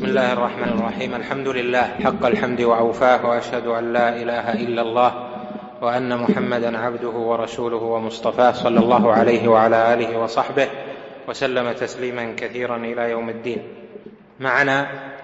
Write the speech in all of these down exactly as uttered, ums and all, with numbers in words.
الله الرحمن الرحيم. الحمد لله حق الحمد وأوفاه، وأشهد أن لا إله إلا الله وأن محمدا عبده ورسوله ومصطفاه، صلى الله عليه وعلى آله وصحبه وسلم تسليما كثيرا إلى يوم الدين. معنا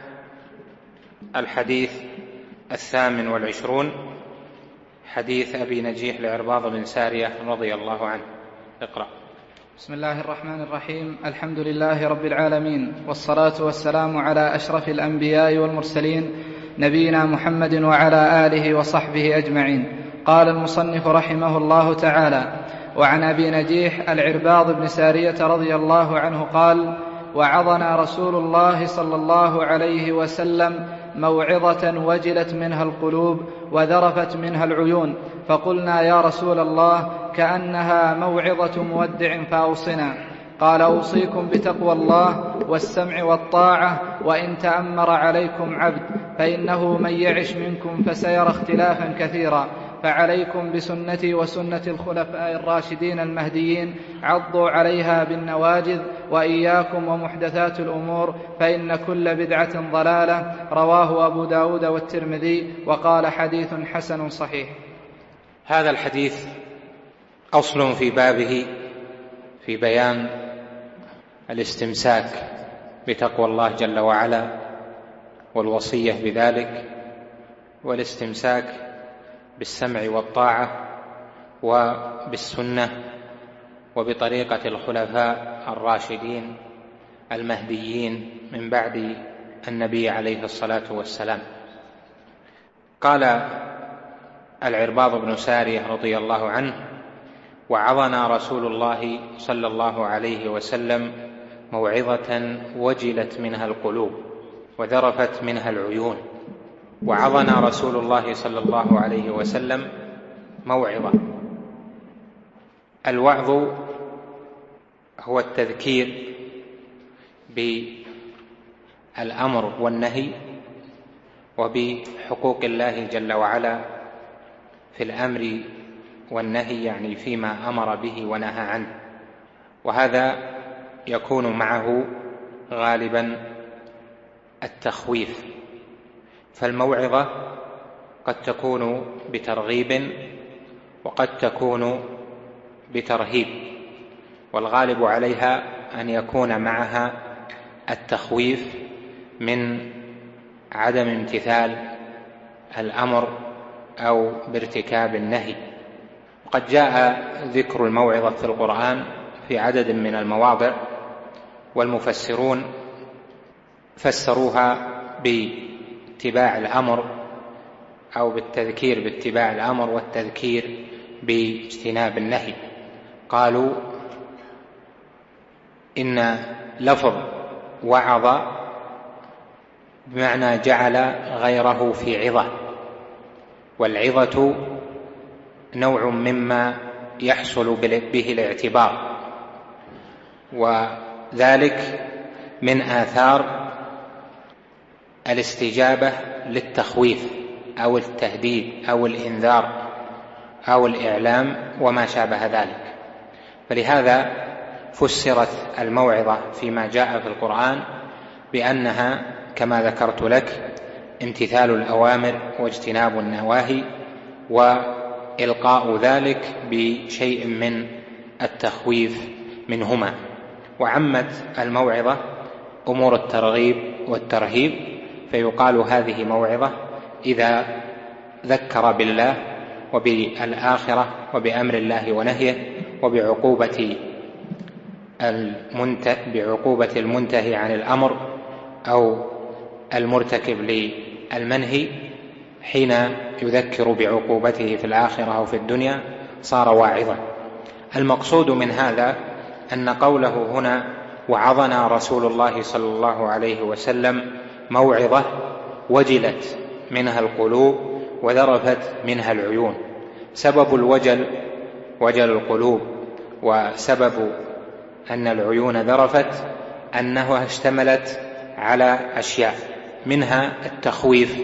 الحديث الثامن والعشرون، حديث أبي نجيح لعرباض بن سارية رضي الله عنه. اقرأ. بسم الله الرحمن الرحيم. الحمد لله رب العالمين، والصلاة والسلام على أشرف الأنبياء والمرسلين، نبينا محمد وعلى آله وصحبه أجمعين. قال المصنف رحمه الله تعالى: وعن أبي نجيح العرباض بن سارية رضي الله عنه قال: وعظنا رسول الله صلى الله عليه وسلم موعظة وجلت منها القلوب وذرفت منها العيون، فقلنا يا رسول الله كأنها موعظة مودع فأوصنا. قال: أوصيكم بتقوى الله والسمع والطاعة، وإن تأمر عليكم عبد، فإنه من يعش منكم فسيرى اختلافا كثيرا، فعليكم بسنتي وسنة الخلفاء الراشدين المهديين، عضوا عليها بالنواجذ، وإياكم ومحدثات الأمور، فإن كل بدعة ضلالة. رواه أبو داود والترمذي، وقال حديث حسن صحيح. هذا الحديث أصل في بابه في بيان الاستمساك بتقوى الله جل وعلا والوصية بذلك، والاستمساك بالسمع والطاعة وبالسنة وبطريقة الخلفاء الراشدين المهديين من بعد النبي عليه الصلاة والسلام. قال العرباض بن سارية رضي الله عنه: وعظنا رسول الله صلى الله عليه وسلم موعظة وجلت منها القلوب وذرفت منها العيون. وعظنا رسول الله صلى الله عليه وسلم موعظة. الوعظ هو التذكير بالأمر والنهي وبحقوق الله جل وعلا في الأمر والنهي، يعني فيما أمر به ونهى عنه، وهذا يكون معه غالبا التخويف. فالموعظة قد تكون بترغيب وقد تكون بترهيب، والغالب عليها أن يكون معها التخويف من عدم امتثال الأمر أو بارتكاب النهي. وقد جاء ذكر الموعظة في القرآن في عدد من المواضع، والمفسرون فسروها باتباع الأمر أو بالتذكير باتباع الأمر والتذكير باجتناب النهي. قالوا إن لفظ وعظ بمعنى جعل غيره في عظة، والعظة نوع مما يحصل به الاعتبار، وذلك من آثار الاستجابة للتخويف أو التهديد أو الإنذار أو الإعلام وما شابه ذلك. فلهذا فسرت الموعظة فيما جاء في القرآن بأنها كما ذكرت لك امتثال الأوامر واجتناب النواهي، وإلقاء ذلك بشيء من التخويف منهما. وعمت الموعظة أمور الترغيب والترهيب، فيقال هذه موعظة إذا ذكر بالله وبالآخرة وبأمر الله ونهيه وبعقوبة بعقوبة المنتهي عن الأمر أو المرتكب للمنهي، حين يذكر بعقوبته في الآخرة أو في الدنيا صار واعظا. المقصود من هذا أن قوله هنا وعظنا رسول الله صلى الله عليه وسلم موعظة وجلت منها القلوب وذرفت منها العيون. سبب الوجل وجل القلوب، وسبب أن العيون ذرفت أنها اشتملت على أشياء، منها التخويف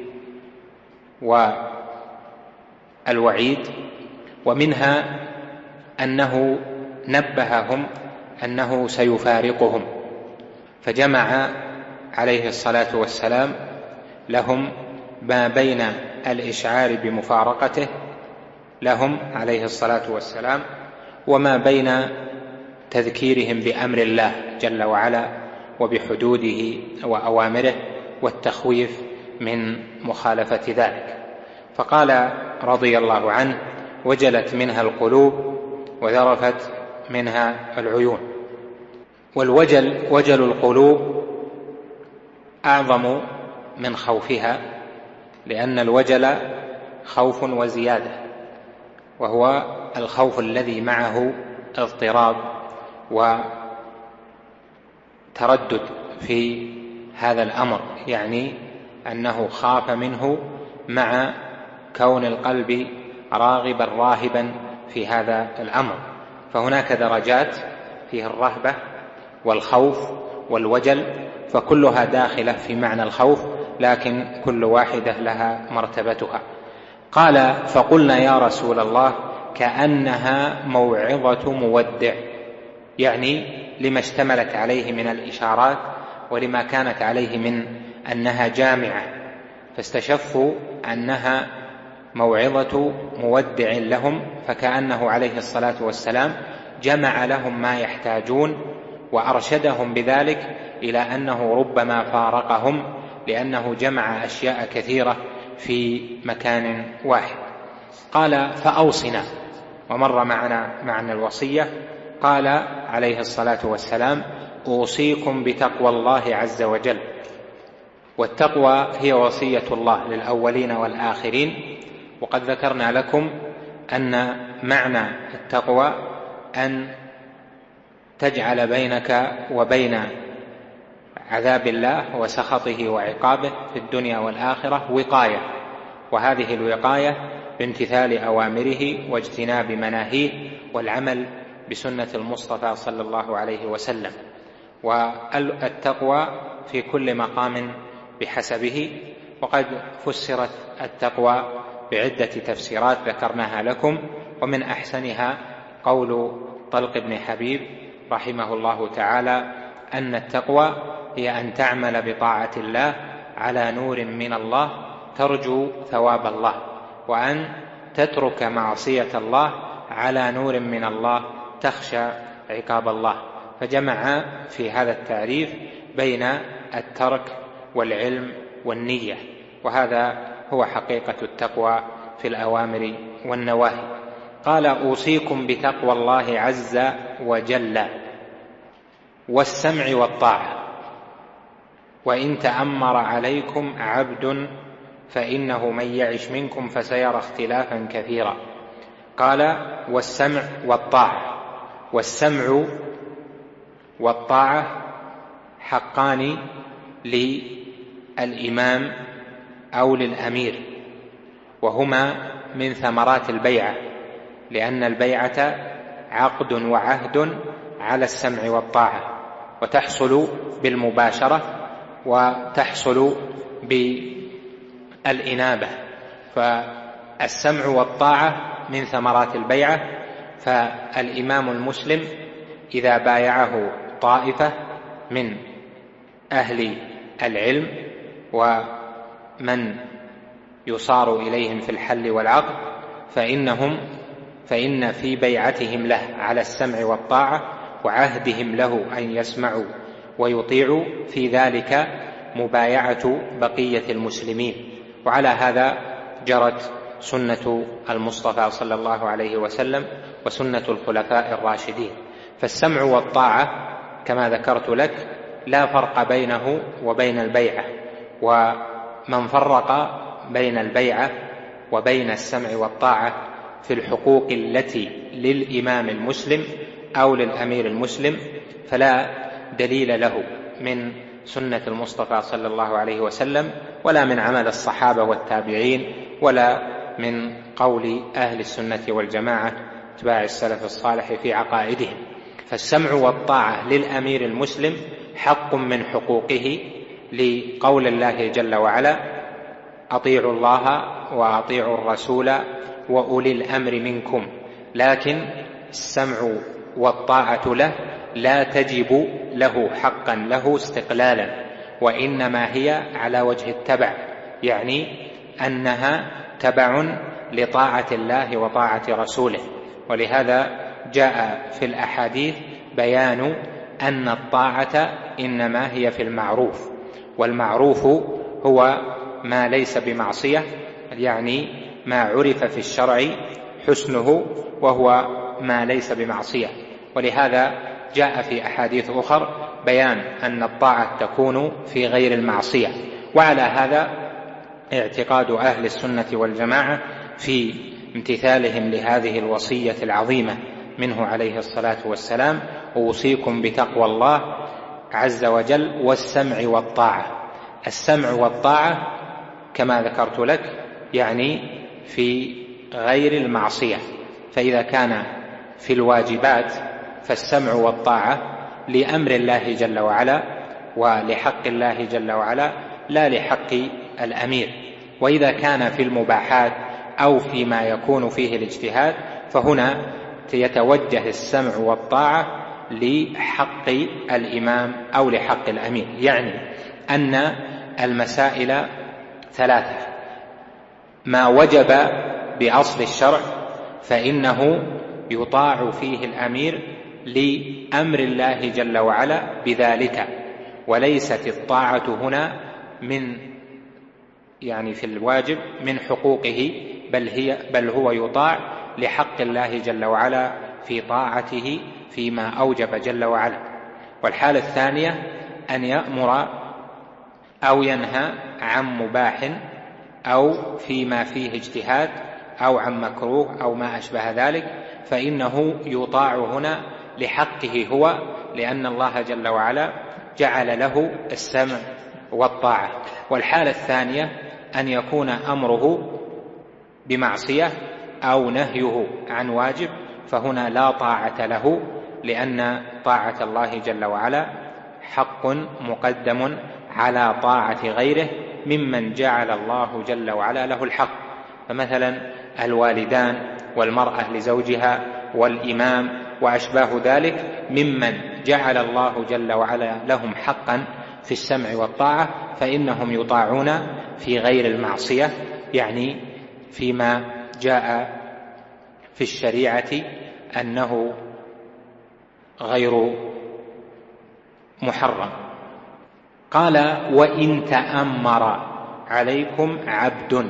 والوعيد، ومنها أنه نبههم أنه سيفارقهم، فجمع عليه الصلاة والسلام لهم ما بين الإشعار بمفارقته لهم عليه الصلاة والسلام وما بين تذكيرهم بأمر الله جل وعلا وبحدوده وأوامره والتخويف من مخالفة ذلك. فقال رضي الله عنه: وجلت منها القلوب وذرفت منها العيون. والوجل وجل القلوب أعظم من خوفها، لأن الوجل خوف وزيادة، وهو الخوف الذي معه اضطراب وتردد في هذا الأمر، يعني أنه خاف منه مع كون القلب راغبا راهبا في هذا الأمر. فهناك درجات فيه الرهبة والخوف والوجل، فكلها داخلة في معنى الخوف، لكن كل واحدة لها مرتبتها. قال: فقلنا يا رسول الله كأنها موعظة مودع، يعني لما اشتملت عليه من الإشارات ولما كانت عليه من أنها جامعة، فاستشفوا أنها موعظة مودع لهم، فكأنه عليه الصلاة والسلام جمع لهم ما يحتاجون وأرشدهم بذلك إلى أنه ربما فارقهم، لأنه جمع أشياء كثيرة في مكان واحد. قال: فأوصنا، ومر معنا معنى الوصية. قال عليه الصلاة والسلام: أوصيكم بتقوى الله عز وجل. والتقوى هي وصية الله للأولين والآخرين، وقد ذكرنا لكم أن معنى التقوى أن تجعل بينك وبين عذاب الله وسخطه وعقابه في الدنيا والآخرة وقاية، وهذه الوقاية بامتثال أوامره واجتناب مناهيه والعمل بسنة المصطفى صلى الله عليه وسلم. والتقوى في كل مقام بحسبه، وقد فسرت التقوى بعدة تفسيرات ذكرناها لكم، ومن أحسنها قول طلق بن حبيب رحمه الله تعالى أن التقوى هي أن تعمل بطاعة الله على نور من الله ترجو ثواب الله، وأن تترك معصية الله على نور من الله تخشى عقاب الله. فجمع في هذا التعريف بين الترك والعلم والنية، وهذا هو حقيقة التقوى في الأوامر والنواهي. قال: أوصيكم بتقوى الله عز وجل والسمع والطاعة، وإن تأمر عليكم عبد فإنه من يعش منكم فسيرى اختلافا كثيرا. قال: والسمع والطاعة. والسمع والطاعة حقان للإمام أو للأمير، وهما من ثمرات البيعة، لأن البيعة عقد وعهد على السمع والطاعة، وتحصل بالمباشرة وتحصل بالإنابة. فالسمع والطاعة من ثمرات البيعة. فالإمام المسلم إذا بايعه طائفة من أهل العلم ومن يصار إليهم في الحل والعقد، فإنهم فإن في بيعتهم له على السمع والطاعة وعهدهم له أن يسمعوا ويطيعوا في ذلك مبايعة بقية المسلمين. وعلى هذا جرت سنة المصطفى صلى الله عليه وسلم وسنة الخلفاء الراشدين. فالسمع والطاعة كما ذكرت لك لا فرق بينه وبين البيعة، ومن فرق بين البيعة وبين السمع والطاعة في الحقوق التي للإمام المسلم أو للأمير المسلم فلا دليل له من سنة المصطفى صلى الله عليه وسلم، ولا من عمل الصحابة والتابعين، ولا من قول أهل السنة والجماعة اتباع السلف الصالح في عقائدهم. فالسمع والطاعة للأمير المسلم حق من حقوقه لقول الله جل وعلا: أطيعوا الله وأطيعوا الرسول وأولي الأمر منكم. لكن السمع والطاعة له لا تجب له حقا له استقلالا، وإنما هي على وجه التبع، يعني أنها تبع لطاعة الله وطاعة رسوله. ولهذا جاء في الأحاديث بيان أن الطاعة إنما هي في المعروف، والمعروف هو ما ليس بمعصية، يعني ما عرف في الشرع حسنه وهو ما ليس بمعصية. ولهذا جاء في أحاديث أخر بيان أن الطاعة تكون في غير المعصية. وعلى هذا اعتقاد أهل السنة والجماعة في امتثالهم لهذه الوصية العظيمة منه عليه الصلاة والسلام: أوصيكم بتقوى الله عز وجل والسمع والطاعة. السمع والطاعة كما ذكرت لك يعني في غير المعصية، فإذا كان في الواجبات فالسمع والطاعة لأمر الله جل وعلا ولحق الله جل وعلا لا لحق الأمير. وإذا كان في المباحات أو فيما يكون فيه الاجتهاد فهنا يتوجه السمع والطاعة لحق الإمام أو لحق الأمير. يعني أن المسائل ثلاثة: ما وجب بأصل الشرع فإنه يطاع فيه الأمير لأمر الله جل وعلا بذلك، وليست الطاعة هنا من يعني في الواجب من حقوقه، بل هي بل هو يطاع لحق الله جل وعلا في طاعته فيما أوجب جل وعلا. والحالة الثانية أن يأمر أو ينهى عن مباح أو فيما فيه اجتهاد أو عن مكروه أو ما أشبه ذلك، فإنه يطاع هنا لحقه هو، لأن الله جل وعلا جعل له السمع والطاعة. والحالة الثانية أن يكون أمره بمعصية أو نهيه عن واجب، فهنا لا طاعة له، لأن طاعة الله جل وعلا حق مقدم على طاعة غيره ممن جعل الله جل وعلا له الحق. فمثلا الوالدان والمرأة لزوجها والإمام وأشباه ذلك ممن جعل الله جل وعلا لهم حقا في السمع والطاعة، فإنهم يطاعون في غير المعصية، يعني فيما جاء في الشريعة أنه غير محرم. قال: وإن تأمر عليكم عبد.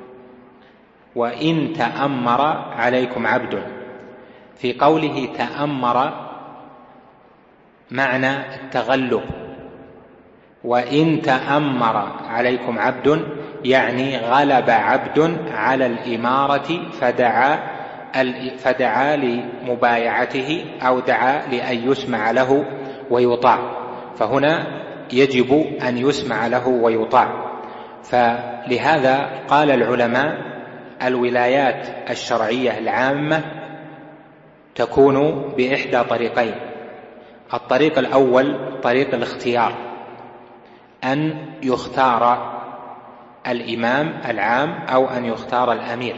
وإن تأمر عليكم عبد، في قوله تأمر معنى التغلب. وإن تأمر عليكم عبد يعني غلب عبد على الإمارة فدعا فدعا لمبايعته أو دعا لأن يسمع له ويطاع، فهنا يجب أن يسمع له ويطاع. فلهذا قال العلماء: الولايات الشرعية العامة تكون بإحدى طريقين. الطريق الأول طريق الاختيار، أن يختار الإمام العام أو أن يختار الأمير.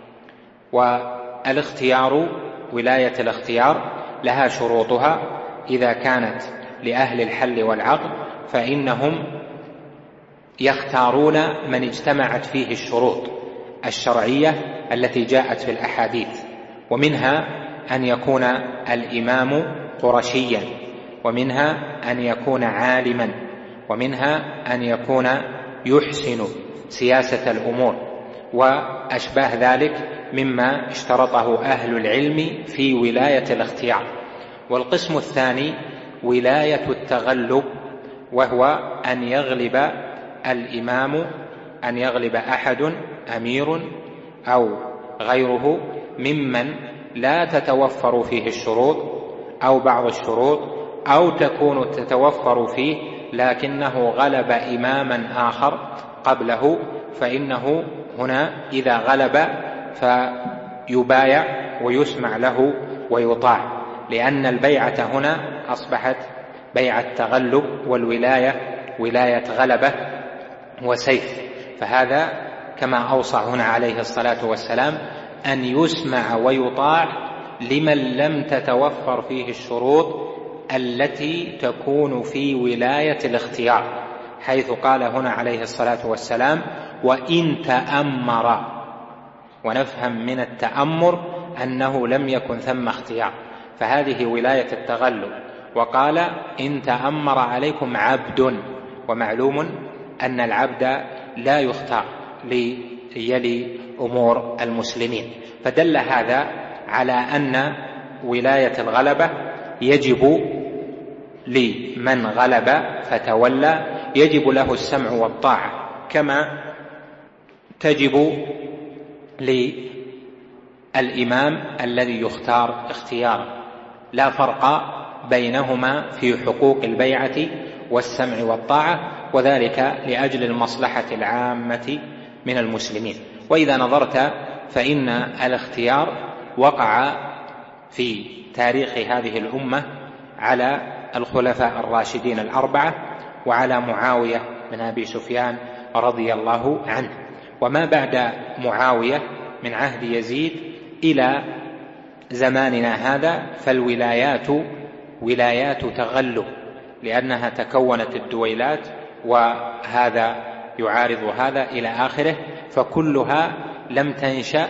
والاختيار ولاية الاختيار لها شروطها، إذا كانت لأهل الحل والعقد فإنهم يختارون من اجتمعت فيه الشروط الشرعية التي جاءت في الأحاديث، ومنها أن يكون الإمام قرشيا، ومنها أن يكون عالما، ومنها أن يكون يحسن سياسة الأمور، وأشباه ذلك مما اشترطه أهل العلم في ولاية الاختيار. والقسم الثاني ولاية التغلب، وهو أن يغلب الإمام أن يغلب أحد أمير أو غيره ممن لا تتوفر فيه الشروط أو بعض الشروط، أو تكون تتوفر فيه لكنه غلب إماما آخر قبله، فإنه هنا إذا غلب فيبايع ويسمع له ويطاع، لأن البيعة هنا أصبحت بيعة تغلب، والولاية ولاية غلبة وسيف. فهذا كما أوصى هنا عليه الصلاة والسلام أن يسمع ويطاع لمن لم تتوفر فيه الشروط التي تكون في ولاية الاختيار. حيث قال هنا عليه الصلاة والسلام وإن تأمر، ونفهم من التأمر أنه لم يكن ثم اختيار، فهذه ولاية التغلب. وقال إن تأمر عليكم عبد، ومعلوم أن العبد لا يختار ليلي أمور المسلمين، فدل هذا على أن ولاية الغلبة يجب لمن غلب فتولى يجب له السمع والطاعة، كما تجب للإمام الذي يختار اختيارا، لا فرق بينهما في حقوق البيعة والسمع والطاعة، وذلك لأجل المصلحة العامة من المسلمين. وإذا نظرت فإن الاختيار وقع في تاريخ هذه الأمة على الخلفاء الراشدين الأربعة وعلى معاوية بن أبي سفيان رضي الله عنه، وما بعد معاوية من عهد يزيد إلى زماننا هذا فالولايات ولايات تغلب، لأنها تكونت الدويلات وهذا يعارض هذا إلى آخره، فكلها لم تنشأ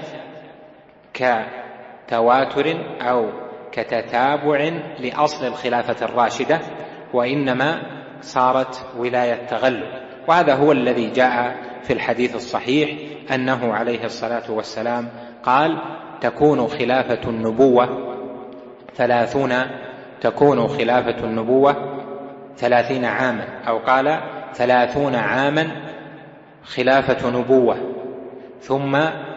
كتواتر أو كتتابع لأصل الخلافة الراشدة، وإنما صارت ولاية تغلب. وهذا هو الذي جاء في الحديث الصحيح أنه عليه الصلاة والسلام قال تكون خلافة النبوة ثلاثون تكون خلافة النبوة ثلاثين عاما، أو قال ثلاثون عاما خلافة نبوة، ثم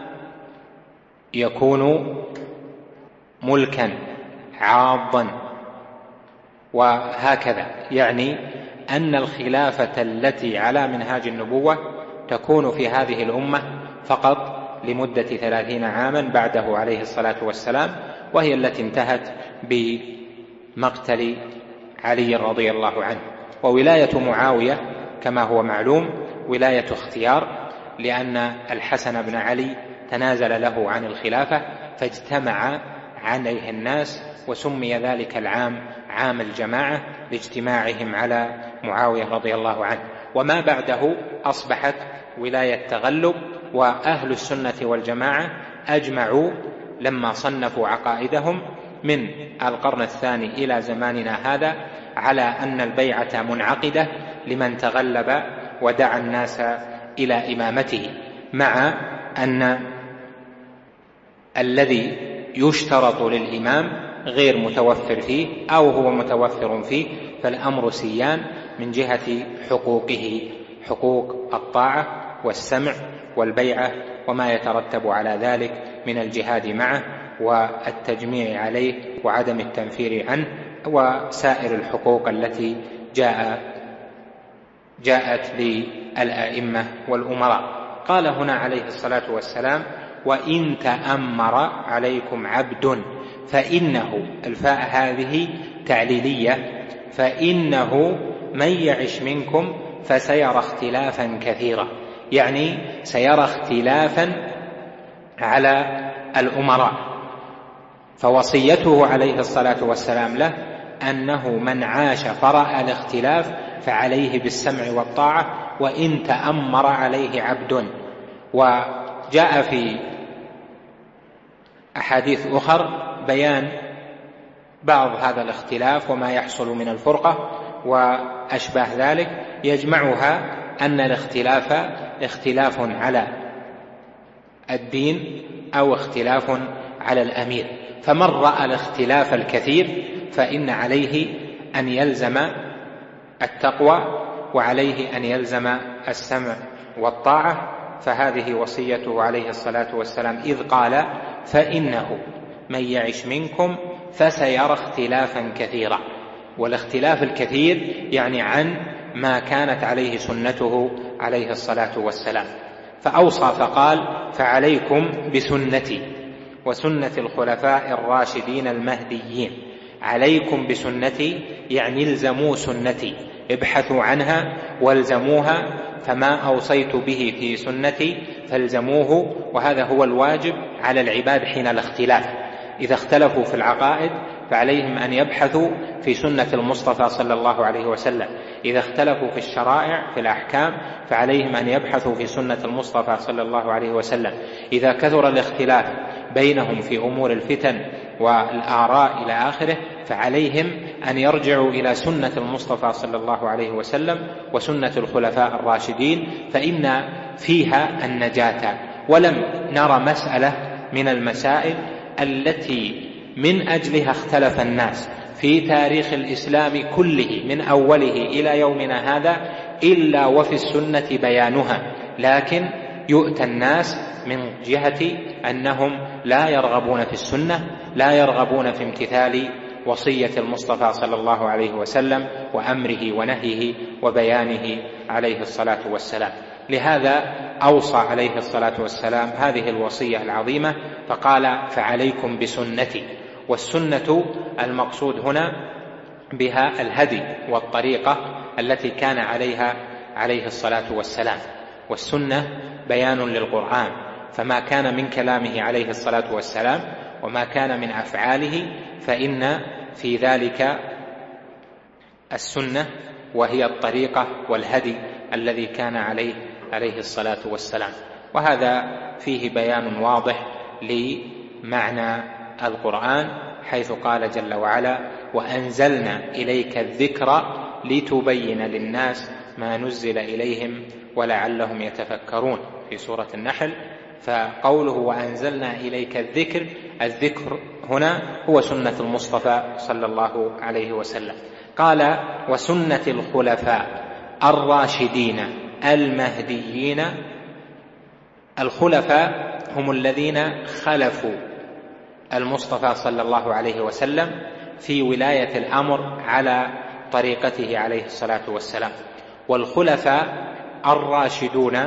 يكون ملكا عاضا، وهكذا، يعني أن الخلافة التي على منهاج النبوة تكون في هذه الأمة فقط لمدة ثلاثين عاما بعده عليه الصلاة والسلام، وهي التي انتهت بمقتل علي رضي الله عنه. وولاية معاوية كما هو معلوم ولاية اختيار، لأن الحسن بن علي تنازل له عن الخلافة فاجتمع عليه الناس، وسمي ذلك العام عام الجماعة لاجتماعهم على معاوية رضي الله عنه. وما بعده أصبحت ولاية تغلب، وأهل السنة والجماعة أجمعوا لما صنفوا عقائدهم من القرن الثاني إلى زماننا هذا على أن البيعة منعقدة لمن تغلب ودعا الناس إلى إمامته، مع أن الذي يشترط للإمام غير متوفر فيه أو هو متوفر فيه فالأمر سيان من جهة حقوقه، حقوق الطاعة والسمع والبيعة وما يترتب على ذلك من الجهاد معه والتجميع عليه وعدم التنفير عنه، وسائر الحقوق التي جاء جاءت للأئمة والأمراء. قال هنا عليه الصلاة والسلام وإن تأمر عليكم عبد، فإنه الفاء هذه تعليلية، فإنه من يعش منكم فسيرى اختلافا كثيرا، يعني سيرى اختلافا على الأمراء. فوصيته عليه الصلاة والسلام له أنه من عاش فرأى الاختلاف فعليه بالسمع والطاعة وإن تأمر عليه عبد. وجاء في أحاديث أخر بيان بعض هذا الاختلاف وما يحصل من الفرقة وأشباه ذلك، يجمعها أن الاختلاف اختلاف على الدين أو اختلاف على الأمير، فمن رأى الاختلاف الكثير فإن عليه أن يلزم التقوى وعليه أن يلزم السمع والطاعة. فهذه وصيته عليه الصلاة والسلام إذ قال فإنه من يعش منكم فسيرى اختلافا كثيرا، والاختلاف الكثير يعني عن ما كانت عليه سنته عليه الصلاة والسلام. فأوصى فقال فعليكم بسنتي وسنة الخلفاء الراشدين المهديين. عليكم بسنتي يعني الزموا سنتي، ابحثوا عنها والزموها، فما أوصيت به في سنتي فالزموه، وهذا هو الواجب على العباد حين الاختلاف. إذا اختلفوا في العقائد فعليهم أن يبحثوا في سنة المصطفى صلى الله عليه وسلم. إذا اختلفوا في الشرائع في الأحكام فعليهم أن يبحثوا في سنة المصطفى صلى الله عليه وسلم. إذا كثر الاختلاف بينهم في أمور الفتن والآراء إلى آخره فعليهم أن يرجعوا إلى سنة المصطفى صلى الله عليه وسلم وسنة الخلفاء الراشدين، فإن فيها النجاة. ولم نرى مسألة من المسائل التي من أجلها اختلف الناس في تاريخ الإسلام كله من أوله إلى يومنا هذا إلا وفي السنة بيانها، لكن يؤتى الناس من جهة أنهم لا يرغبون في السنة، لا يرغبون في امتثال وصية المصطفى صلى الله عليه وسلم وأمره ونهيه وبيانه عليه الصلاة والسلام. لهذا أوصى عليه الصلاة والسلام هذه الوصية العظيمة فقال: فعليكم بسنتي. والسنة المقصود هنا بها الهدي والطريقة التي كان عليها عليه الصلاة والسلام، والسنة بيان للقرآن، فما كان من كلامه عليه الصلاة والسلام وما كان من أفعاله فإن في ذلك السنة، وهي الطريقة والهدي الذي كان عليه عليه الصلاة والسلام. وهذا فيه بيان واضح لمعنى القرآن، حيث قال جل وعلا: وأنزلنا إليك الذكر لتبين للناس ما نزل إليهم ولعلهم يتفكرون في سورة النحل. فقوله وأنزلنا إليك الذكر، الذكر هنا هو سنة المصطفى صلى الله عليه وسلم. قال: وسنة الخلفاء الراشدين المهديين. الخلفاء هم الذين خلفوا المصطفى صلى الله عليه وسلم في ولاية الأمر على طريقته عليه الصلاة والسلام. والخلفاء الراشدون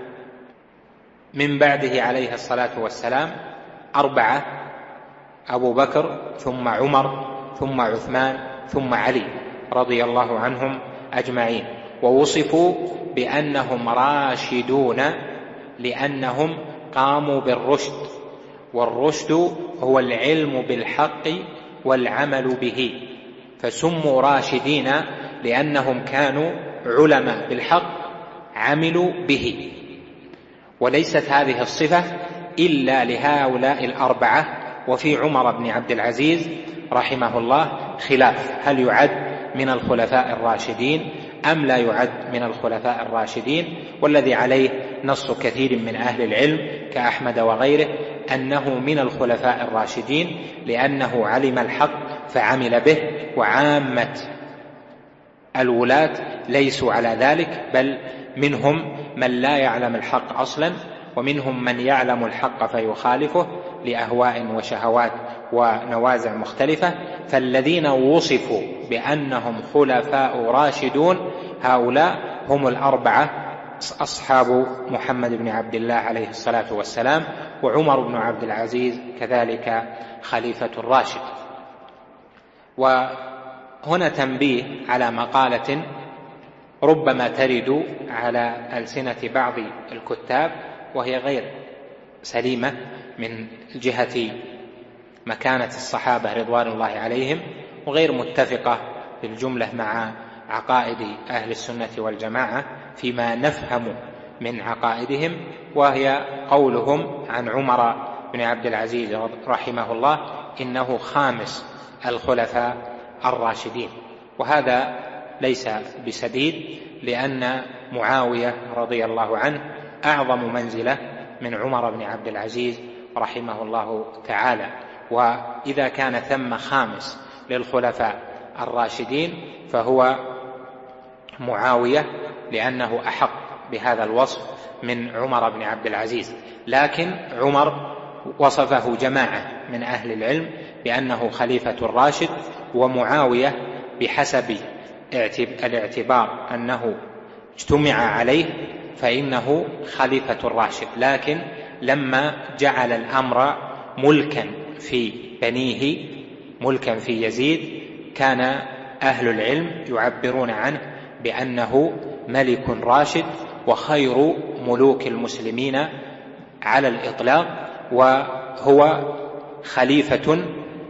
من بعده عليه الصلاة والسلام أربعة: أبو بكر ثم عمر ثم عثمان ثم علي رضي الله عنهم أجمعين. ووصفوا بأنهم راشدون لأنهم قاموا بالرشد، والرشد هو العلم بالحق والعمل به، فسموا راشدين لأنهم كانوا علماء بالحق عملوا به. وليست هذه الصفة إلا لهؤلاء الأربعة. وفي عمر بن عبد العزيز رحمه الله خلاف، هل يعد من الخلفاء الراشدين أم لا يعد من الخلفاء الراشدين؟ والذي عليه نص كثير من أهل العلم كأحمد وغيره أنه من الخلفاء الراشدين، لأنه علم الحق فعمل به، وعامة الولاة ليسوا على ذلك، بل منهم من لا يعلم الحق أصلا، ومنهم من يعلم الحق فيخالفه لأهواء وشهوات ونوازع مختلفة. فالذين وصفوا بأنهم خلفاء راشدون هؤلاء هم الأربعة أصحاب محمد بن عبد الله عليه الصلاة والسلام، وعمر بن عبد العزيز كذلك خليفة الراشد. وهنا تنبيه على مقالة ربما ترد على ألسنة بعض الكتاب، وهي غير سليمة من جهة مكانة الصحابة رضوان الله عليهم، وغير متفقة بالجملة مع عقائد أهل السنة والجماعة فيما نفهم من عقائدهم، وهي قولهم عن عمر بن عبد العزيز رحمه الله إنه خامس الخلفاء الراشدين. وهذا ليس بسديد، لأن معاوية رضي الله عنه أعظم منزلة من عمر بن عبد العزيز رحمه الله تعالى. وإذا كان ثم خامس للخلفاء الراشدين فهو معاوية، لأنه أحق بهذا الوصف من عمر بن عبد العزيز. لكن عمر وصفه جماعة من أهل العلم بأنه خليفة الراشد، ومعاوية بحسب الاعتبار أنه اجتمع عليه فإنه خليفة الراشد. لكن لما جعل الأمر ملكا في بنيه، ملكا في يزيد، كان أهل العلم يعبرون عنه بأنه ملك راشد وخير ملوك المسلمين على الإطلاق، وهو خليفة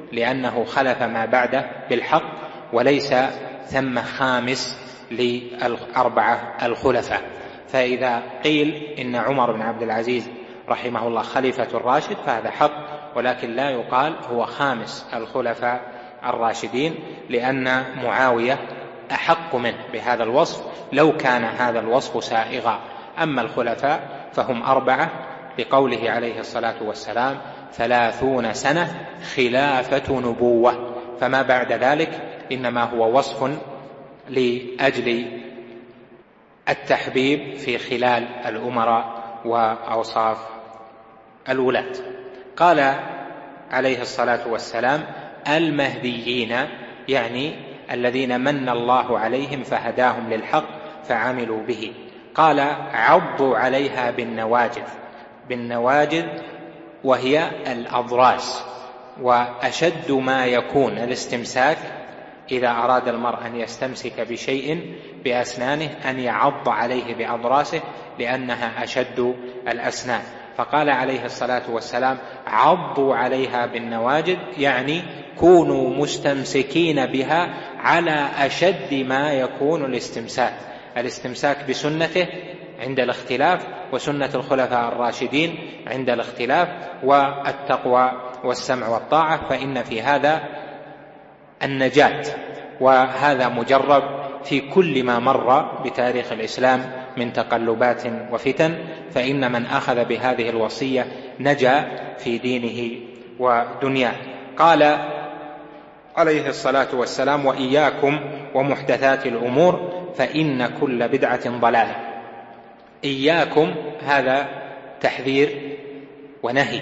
لأنه خلف ما بعده بالحق، وليس ثم خامس للأربعة الخلفاء. فإذا قيل إن عمر بن عبد العزيز رحمه الله خليفة الراشد فهذا حق، ولكن لا يقال هو خامس الخلفاء الراشدين، لأن معاوية أحق منه بهذا الوصف لو كان هذا الوصف سائغا. أما الخلفاء فهم أربعة لقوله عليه الصلاة والسلام ثلاثون سنة خلافة نبوة، فما بعد ذلك إنما هو وصف لأجل التحبيب في خلال الأمراء وأوصاف الولاة. قال عليه الصلاة والسلام المهديين، يعني الذين من الله عليهم فهداهم للحق فعملوا به. قال عضوا عليها بالنواجذ، بالنواجذ وهي الأضراس، وأشد ما يكون الاستمساك إذا أراد المرء أن يستمسك بشيء بأسنانه أن يعض عليه بأضراسه لأنها أشد الأسنان. فقال عليه الصلاة والسلام عضوا عليها بالنواجذ، يعني كونوا مستمسكين بها على أشد ما يكون الاستمساك، الاستمساك بسنته عند الاختلاف، وسنة الخلفاء الراشدين عند الاختلاف، والتقوى والسمع والطاعة، فإن في هذا النجاة. وهذا مجرب في كل ما مر بتاريخ الإسلام من تقلبات وفتن، فإن من أخذ بهذه الوصية نجا في دينه ودنياه. قال عليه الصلاة والسلام وإياكم ومحدثات الأمور فإن كل بدعة ضلالة. إياكم هذا تحذير ونهي،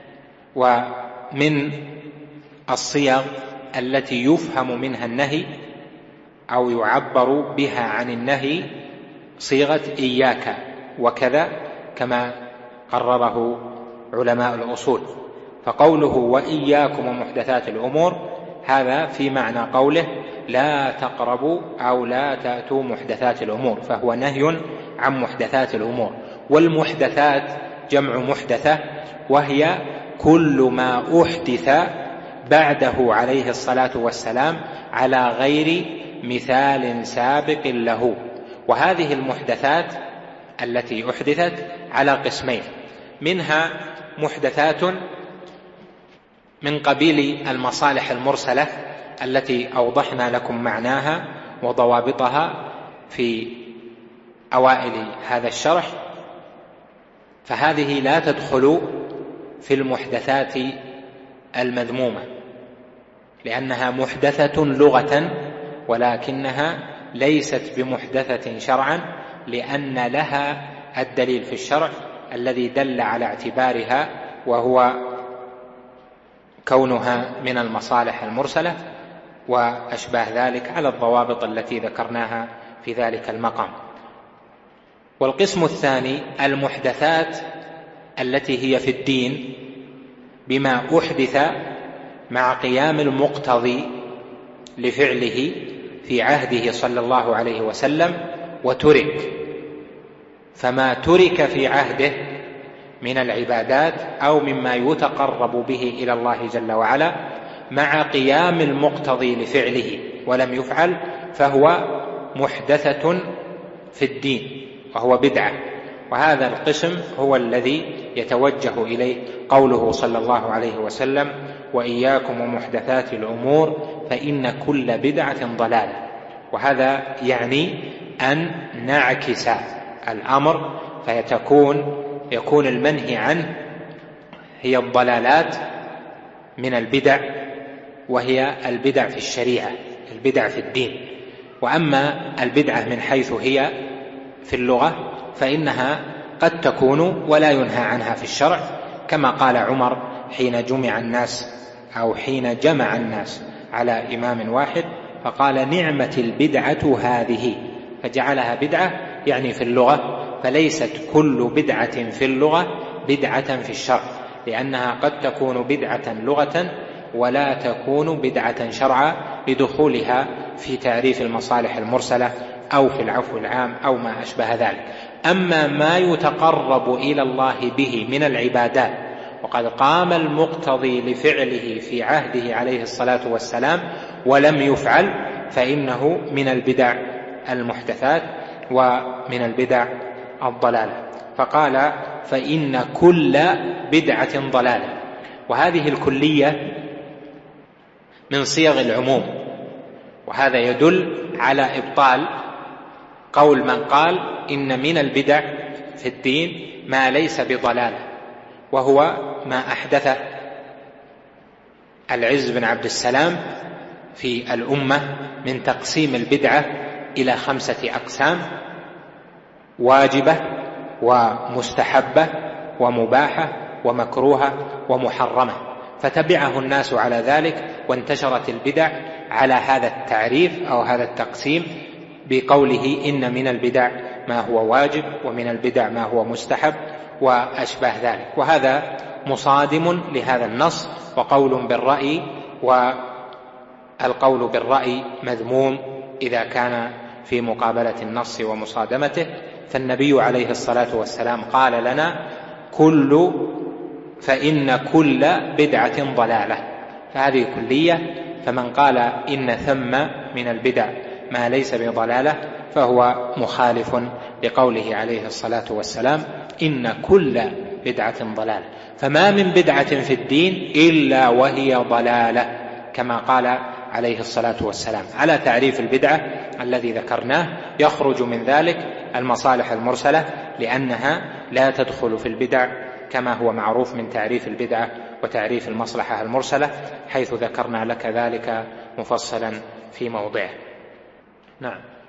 ومن الصيغ التي يفهم منها النهي أو يعبر بها عن النهي صيغة إياك وكذا، كما قرره علماء الأصول. فقوله وإياكم ومحدثات الأمور هذا في معنى قوله لا تقربوا أو لا تأتوا محدثات الأمور، فهو نهي عن محدثات الأمور. والمحدثات جمع محدثة، وهي كل ما أحدث بعده عليه الصلاة والسلام على غير مثال سابق له. وهذه المحدثات التي أحدثت على قسمين، منها محدثات من قبيل المصالح المرسلة التي أوضحنا لكم معناها وضوابطها في أوائل هذا الشرح، فهذه لا تدخل في المحدثات المذمومة لأنها محدثة لغة، ولكنها ليست بمحدثة شرعا، لأن لها الدليل في الشرع الذي دل على اعتبارها، وهو كونها من المصالح المرسلة وأشباه ذلك على الضوابط التي ذكرناها في ذلك المقام. والقسم الثاني المحدثات التي هي في الدين بما أحدث مع قيام المقتضي لفعله في عهده صلى الله عليه وسلم وترك، فما ترك في عهده من العبادات أو مما يتقرب به إلى الله جل وعلا مع قيام المقتضي لفعله ولم يفعل، فهو محدثة في الدين وهو بدعة. وهذا القسم هو الذي يتوجه إليه قوله صلى الله عليه وسلم وإياكم ومحدثات الأمور فإن كل بدعة ضلالة. وهذا يعني أن نعكس الأمر فيتكون يكون المنهي عنه هي الضلالات من البدع، وهي البدع في الشريعة، البدع في الدين. وأما البدعة من حيث هي في اللغة فإنها قد تكون ولا ينهى عنها في الشرع، كما قال عمر حين جمع الناس أو حين جمع الناس على إمام واحد فقال نعمة البدعة هذه، فجعلها بدعة يعني في اللغة، فليست كل بدعة في اللغة بدعة في الشرع، لأنها قد تكون بدعة لغة ولا تكون بدعة شرعا لدخولها في تعريف المصالح المرسلة أو في العفو العام أو ما أشبه ذلك. أما ما يتقرب إلى الله به من العبادات، وقد قام المقتضي لفعله في عهده عليه الصلاة والسلام ولم يفعل فإنه من البدع المحدثات ومن البدع الضلالة. فقال فإن كل بدعة ضلالة، وهذه الكلية من صيغ العموم، وهذا يدل على إبطال قول من قال إن من البدع في الدين ما ليس بضلالة، وهو ما أحدث العز بن عبد السلام في الأمة من تقسيم البدعة إلى خمسة أقسام: واجبة ومستحبة ومباحة ومكروهة ومحرمة، فتبعه الناس على ذلك، وانتشرت البدع على هذا التعريف أو هذا التقسيم بقوله إن من البدع ما هو واجب ومن البدع ما هو مستحب وأشباه ذلك. وهذا مصادم لهذا النص، وقول بالرأي، والقول بالرأي مذموم إذا كان في مقابلة النص ومصادمته. فالنبي عليه الصلاة والسلام قال لنا كل فإن كل بدعة ضلالة، فهذه كلية، فمن قال إن ثم من البدع ما ليس بضلالة فهو مخالف لقوله عليه الصلاة والسلام إن كل بدعة ضلالة، فما من بدعة في الدين إلا وهي ضلالة، كما قال عليه الصلاة والسلام. على تعريف البدعة الذي ذكرناه يخرج من ذلك المصالح المرسلة، لأنها لا تدخل في البدع كما هو معروف من تعريف البدعة وتعريف المصلحة المرسلة، حيث ذكرنا لك ذلك مفصلا في موضعه. نعم.